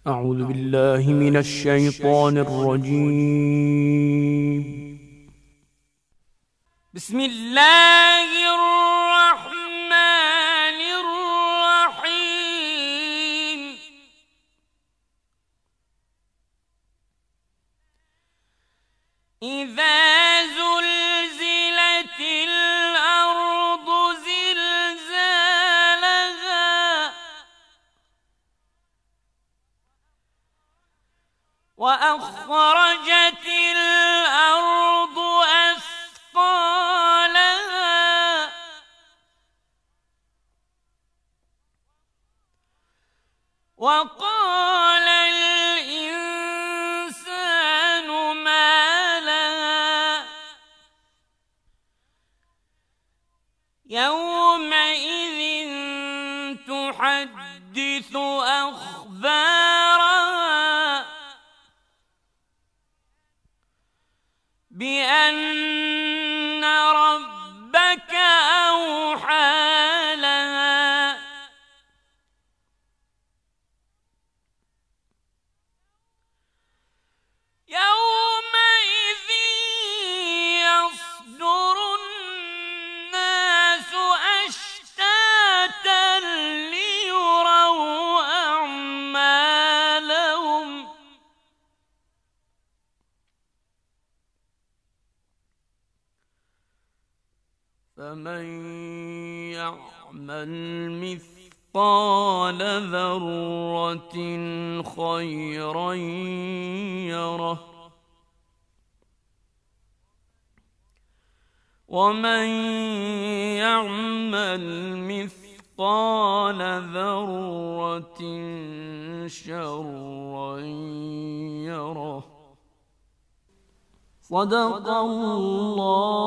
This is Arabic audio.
أعوذ بالله من الشيطان الرجيم. بسم الله الرحمن الرحيم. إذا زلزلت الأرض زلزالها وأخرجت الأرض أثقالها وقال الإنسان ما لها يومئذ تحدث أخبارها بأن ربك أوحى لها يومئذ يصدر الناس أشتاتا ليروا أعمالهم فمن يعمل مثقال ذرة خيرا يره ومن يعمل مثقال ذرة شرا يره. صدق الله